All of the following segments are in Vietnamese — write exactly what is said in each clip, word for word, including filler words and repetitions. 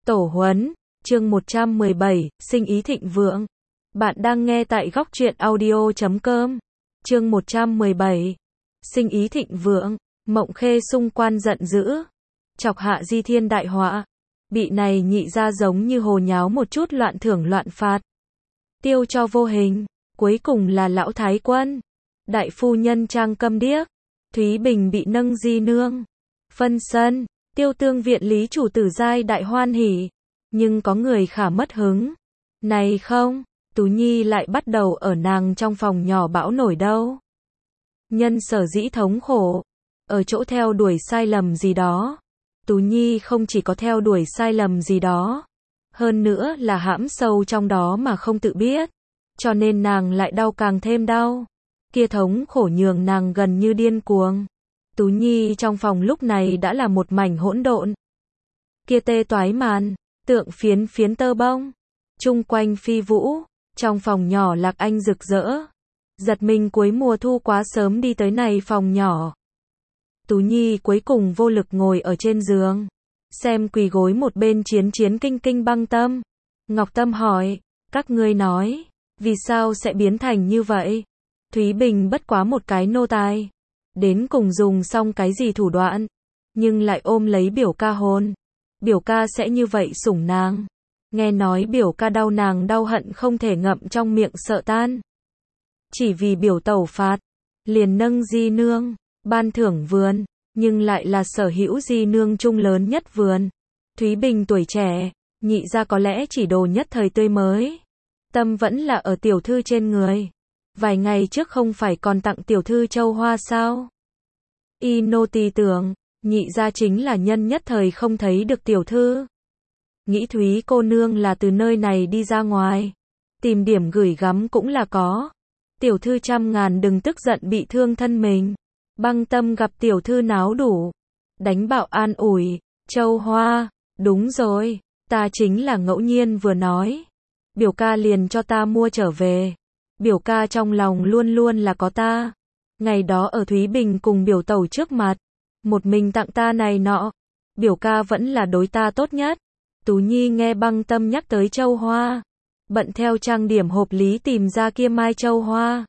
Tổ huấn, chương một trăm mười bảy, sinh ý thịnh vượng. Bạn đang nghe tại góc truyện audio chấm com. Chương một trăm mười bảy. Sinh ý thịnh vượng, Mộng Khê xung quan giận dữ, chọc hạ di thiên đại họa. Bị này nhị ra giống như hồ nháo một chút loạn thưởng loạn phạt. Tiêu cho vô hình, cuối cùng là lão thái quân. Đại phu nhân trang câm điếc. Thúy Bình bị nâng di nương. Phân sân, Tiêu tương viện lý chủ tử giai đại hoan hỉ. Nhưng có người khả mất hứng. Này không, Tú Nhi lại bắt đầu ở nàng trong phòng nhỏ bão nổi đâu. Nhân sở dĩ thống khổ, ở chỗ theo đuổi sai lầm gì đó. Tú Nhi không chỉ có theo đuổi sai lầm gì đó, hơn nữa là hãm sâu trong đó mà không tự biết. Cho nên nàng lại đau càng thêm đau. Kia thống khổ nhường nàng gần như điên cuồng. Tú Nhi trong phòng lúc này đã là một mảnh hỗn độn. Kia tê toái màn, tượng phiến phiến tơ bông, chung quanh phi vũ, trong phòng nhỏ Lạc Anh rực rỡ. Giật mình cuối mùa thu quá sớm đi tới này phòng nhỏ. Tú Nhi cuối cùng vô lực ngồi ở trên giường, xem quỳ gối một bên chiến chiến kinh kinh Băng Tâm. Ngọc Tâm hỏi, các ngươi nói, vì sao sẽ biến thành như vậy? Thúy Bình bất quá một cái nô tài, đến cùng dùng xong cái gì thủ đoạn, nhưng lại ôm lấy biểu ca hôn. Biểu ca sẽ như vậy sủng nàng. Nghe nói biểu ca đau nàng đau hận không thể ngậm trong miệng sợ tan. Chỉ vì biểu tẩu phạt, liền nâng di nương, ban thưởng vườn, nhưng lại là sở hữu di nương chung lớn nhất vườn. Thúy Bình tuổi trẻ, nhị ra có lẽ chỉ đồ nhất thời tươi mới. Tâm vẫn là ở tiểu thư trên người. Vài ngày trước không phải còn tặng tiểu thư châu hoa sao? Y nô tỳ tưởng, nhị ra chính là nhân nhất thời không thấy được tiểu thư. Nghĩ Thúy cô nương là từ nơi này đi ra ngoài. Tìm điểm gửi gắm cũng là có. Tiểu thư trăm ngàn đừng tức giận bị thương thân mình. Băng Tâm gặp tiểu thư náo đủ. Đánh bạo an ủi, châu hoa, đúng rồi, ta chính là ngẫu nhiên vừa nói. Biểu ca liền cho ta mua trở về. Biểu ca trong lòng luôn luôn là có ta. Ngày đó ở Thúy Bình cùng biểu tẩu trước mặt, một mình tặng ta này nọ. Biểu ca vẫn là đối ta tốt nhất. Tú Nhi nghe Băng Tâm nhắc tới châu hoa, bận theo trang điểm hộp lý tìm ra kia mai châu hoa.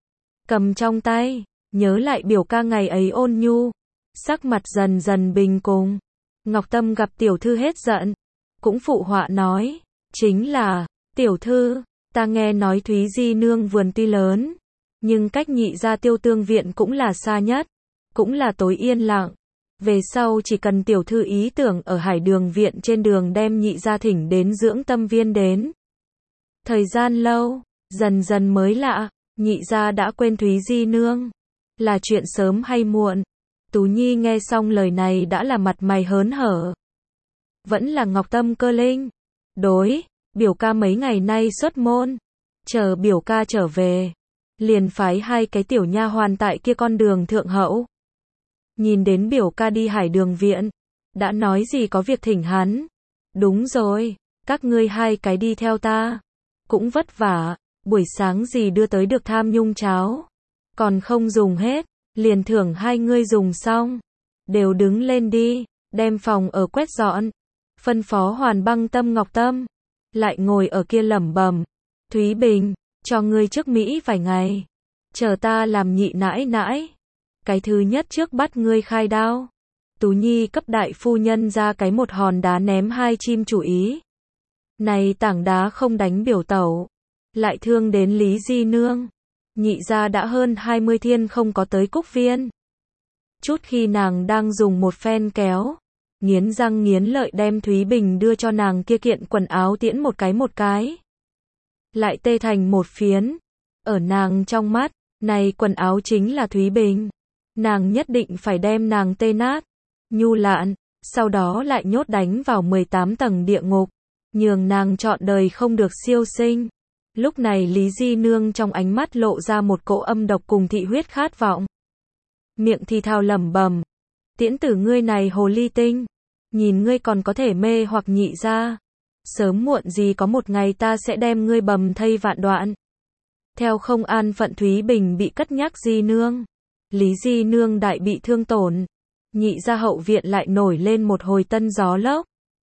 Cầm trong tay, nhớ lại biểu ca ngày ấy ôn nhu, sắc mặt dần dần bình cùng. Ngọc Tâm gặp tiểu thư hết giận, cũng phụ họa nói, chính là, tiểu thư, ta nghe nói Thúy Di nương vườn tuy lớn, nhưng cách nhị ra Tiêu tương viện cũng là xa nhất, cũng là tối yên lặng. Về sau chỉ cần tiểu thư ý tưởng ở Hải Đường viện trên đường đem nhị ra thỉnh đến dưỡng tâm viên đến. Thời gian lâu, dần dần mới lạ, nhị ra đã quên Thúy Di nương. Là chuyện sớm hay muộn? Tú Nhi nghe xong lời này đã là mặt mày hớn hở. Vẫn là Ngọc Tâm cơ linh. Đối, biểu ca mấy ngày nay xuất môn. Chờ biểu ca trở về. Liền phái hai cái tiểu nha hoàn tại kia con đường thượng hậu. Nhìn đến biểu ca đi Hải Đường viện. Đã nói gì có việc thỉnh hắn. Đúng rồi, các ngươi hai cái đi theo ta. Cũng vất vả, buổi sáng gì đưa tới được tham nhung cháo. Còn không dùng hết, liền thưởng hai ngươi dùng xong. Đều đứng lên đi, đem phòng ở quét dọn. Phân phó Hoàn Băng Tâm Ngọc Tâm. Lại ngồi ở kia lẩm bẩm. Thúy Bình, cho ngươi trước Mỹ vài ngày. Chờ ta làm nhị nãi nãi. Cái thứ nhất trước bắt ngươi khai đao. Tú Nhi cấp đại phu nhân ra cái một hòn đá ném hai chim chủ ý. Này tảng đá không đánh biểu tẩu, lại thương đến Lý Di nương. Nhị ra đã hơn hai mươi thiên không có tới Cúc Viên. Chút khi nàng đang dùng một phen kéo, nghiến răng nghiến lợi đem Thúy Bình đưa cho nàng kia kiện quần áo tiễn một cái một cái. Lại tê thành một phiến. Ở nàng trong mắt, này quần áo chính là Thúy Bình. Nàng nhất định phải đem nàng tê nát, nhu lạn, sau đó lại nhốt đánh vào mười tám tầng địa ngục, nhường nàng trọn đời không được siêu sinh. Lúc này Lý Di nương trong ánh mắt lộ ra một cỗ âm độc cùng thị huyết khát vọng. Miệng thì thào lẩm bẩm, tiễn tử ngươi này hồ ly tinh, nhìn ngươi còn có thể mê hoặc nhị ra. Sớm muộn gì có một ngày ta sẽ đem ngươi bầm thây vạn đoạn. Theo không an phận Thúy Bình bị cất nhắc Di nương. Lý Di nương đại bị thương tổn. Nhị ra hậu viện lại nổi lên một hồi tân gió lốc.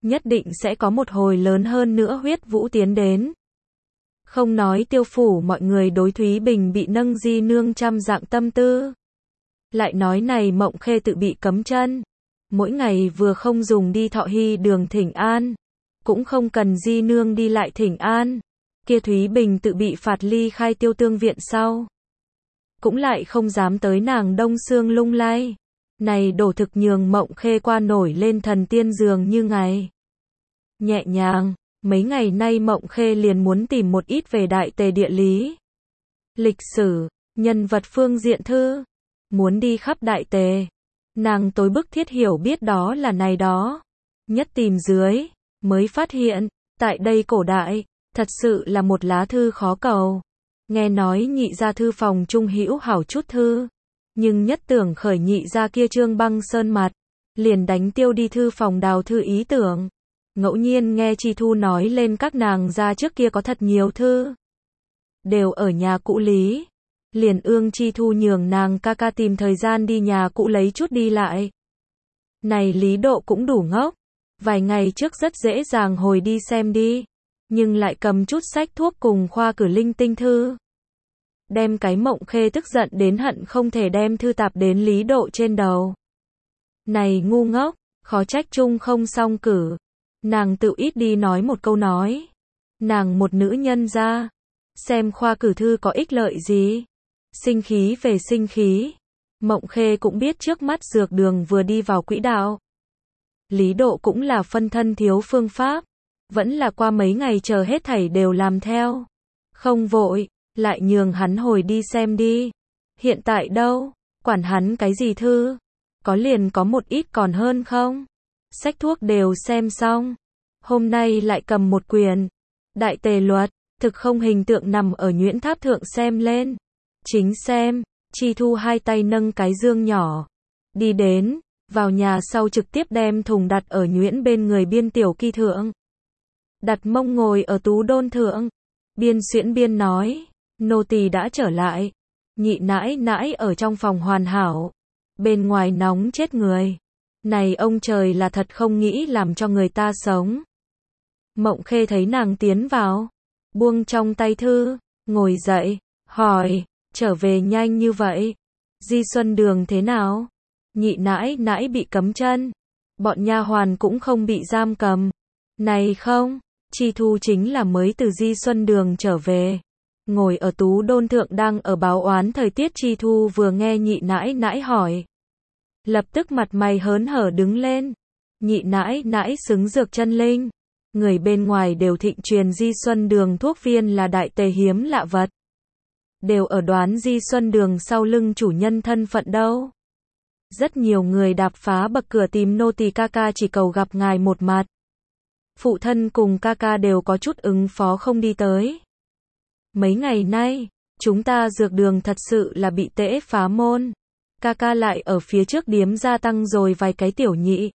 nhất định sẽ có một hồi lớn hơn nữa huyết vũ tiến đến. Không nói Tiêu phủ mọi người đối Thúy Bình bị nâng di nương trăm dạng tâm tư. Lại nói này Mộng Khê tự bị cấm chân. Mỗi ngày vừa không dùng đi Thọ Hy đường thỉnh an. Cũng không cần di nương đi lại thỉnh an. Kia Thúy Bình tự bị phạt ly khai Tiêu tương viện sau. Cũng lại không dám tới nàng đông xương lung lay. Này đổ thực nhường Mộng Khê qua nổi lên thần tiên dường như ngày. Nhẹ nhàng, mấy ngày nay Mộng Khê liền muốn tìm một ít về đại tề địa lý. Lịch sử, nhân vật phương diện thư. Muốn đi khắp đại tề. Nàng tối bức thiết hiểu biết đó là này đó. Nhất tìm dưới, mới phát hiện, tại đây cổ đại, thật sự là một lá thư khó cầu. Nghe nói nhị gia thư phòng trung hữu hảo chút thư. Nhưng nhất tưởng khởi nhị gia kia trương băng sơn mặt. Liền đánh tiêu đi thư phòng đào thư ý tưởng. Ngẫu nhiên nghe Chi Thu nói lên các nàng gia trước kia có thật nhiều thư. Đều ở nhà cũ Lý. Liền ương Chi Thu nhường nàng ca ca tìm thời gian đi nhà cũ lấy chút đi lại. Này Lý Độ cũng đủ ngốc. Vài ngày trước rất dễ dàng hồi đi xem đi. Nhưng lại cầm chút sách thuốc cùng khoa cử linh tinh thư. Đem cái Mộng Khê tức giận đến hận không thể đem thư tạp đến Lý Độ trên đầu. Này ngu ngốc, khó trách chung không xong cử. Nàng tự ít đi nói một câu nói. Nàng một nữ nhân ra. Xem khoa cử thư có ích lợi gì. Sinh khí về sinh khí. Mộng Khê cũng biết trước mắt dược đường vừa đi vào quỹ đạo. Lý Độ cũng là phân thân thiếu phương pháp. Vẫn là qua mấy ngày chờ hết thảy đều làm theo. Không vội, lại nhường hắn hồi đi xem đi. Hiện tại đâu, quản hắn cái gì thư. Có liền có một ít còn hơn không. Sách thuốc đều xem xong. Hôm nay lại cầm một quyền. Đại tề luật, thực không hình tượng nằm ở nhuyễn tháp thượng xem lên. Chính xem, Chi Thu hai tay nâng cái dương nhỏ. Đi đến, vào nhà sau trực tiếp đem thùng đặt ở nhuyễn bên người biên tiểu kỳ thượng. Đặt mông ngồi ở tú đôn thượng. Biên xuyễn biên nói, nô tỳ đã trở lại. Nhị nãi nãi ở trong phòng hoàn hảo. Bên ngoài nóng chết người. Này ông trời là thật không nghĩ làm cho người ta sống. Mộng Khê thấy nàng tiến vào. Buông trong tay thư, ngồi dậy, hỏi, trở về nhanh như vậy. Di Xuân Đường thế nào? Nhị nãi nãi bị cấm chân. Bọn nha hoàn cũng không bị giam cầm. Này không, Chi Thu chính là mới từ Di Xuân Đường trở về. Ngồi ở tú đôn thượng đang ở báo oán thời tiết. Chi Thu vừa nghe nhị nãi nãi hỏi. Lập tức mặt mày hớn hở đứng lên. Nhị nãi nãi xứng dược chân linh. Người bên ngoài đều thịnh truyền Di Xuân Đường thuốc viên là đại tề hiếm lạ vật. Đều ở đoán Di Xuân Đường sau lưng chủ nhân thân phận đâu. Rất nhiều người đạp phá bậc cửa tìm nô tỳ ca ca chỉ cầu gặp ngài một mặt. Phụ thân cùng ca ca đều có chút ứng phó không đi tới. Mấy ngày nay, chúng ta dược đường thật sự là bị tễ phá môn. Ca ca lại ở phía trước điếm gia tăng rồi vài cái tiểu nhị.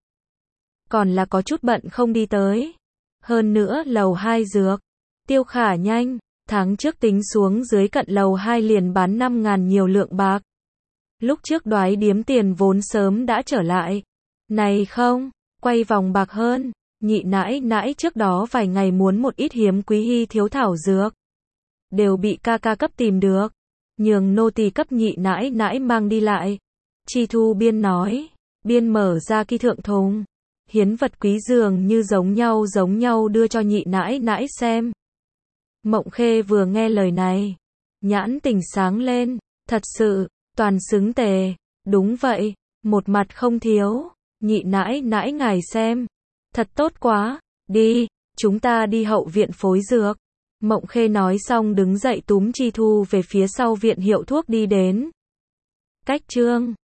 Còn là có chút bận không đi tới. Hơn nữa lầu hai dược. Tiêu Khả nhanh, tháng trước tính xuống dưới cận lầu hai liền bán năm ngàn nhiều lượng bạc. Lúc trước đoái điếm tiền vốn sớm đã trở lại. Này không, quay vòng bạc hơn. Nhị nãi nãi trước đó vài ngày muốn một ít hiếm quý hy thiếu thảo dược. Đều bị ca ca cấp tìm được. Nhường nô tỳ cấp nhị nãi nãi mang đi lại. Chi Thu biên nói, biên mở ra kỳ thượng thùng. Hiến vật quý dường như giống nhau giống nhau đưa cho nhị nãi nãi xem. Mộng Khê vừa nghe lời này. Nhãn tỉnh sáng lên, thật sự, toàn xứng tề. Đúng vậy, một mặt không thiếu. Nhị nãi nãi ngài xem. Thật tốt quá, đi, chúng ta đi hậu viện phối dược. Mộng Khê nói xong đứng dậy túm Chi Thu về phía sau viện hiệu thuốc đi đến. Cách chương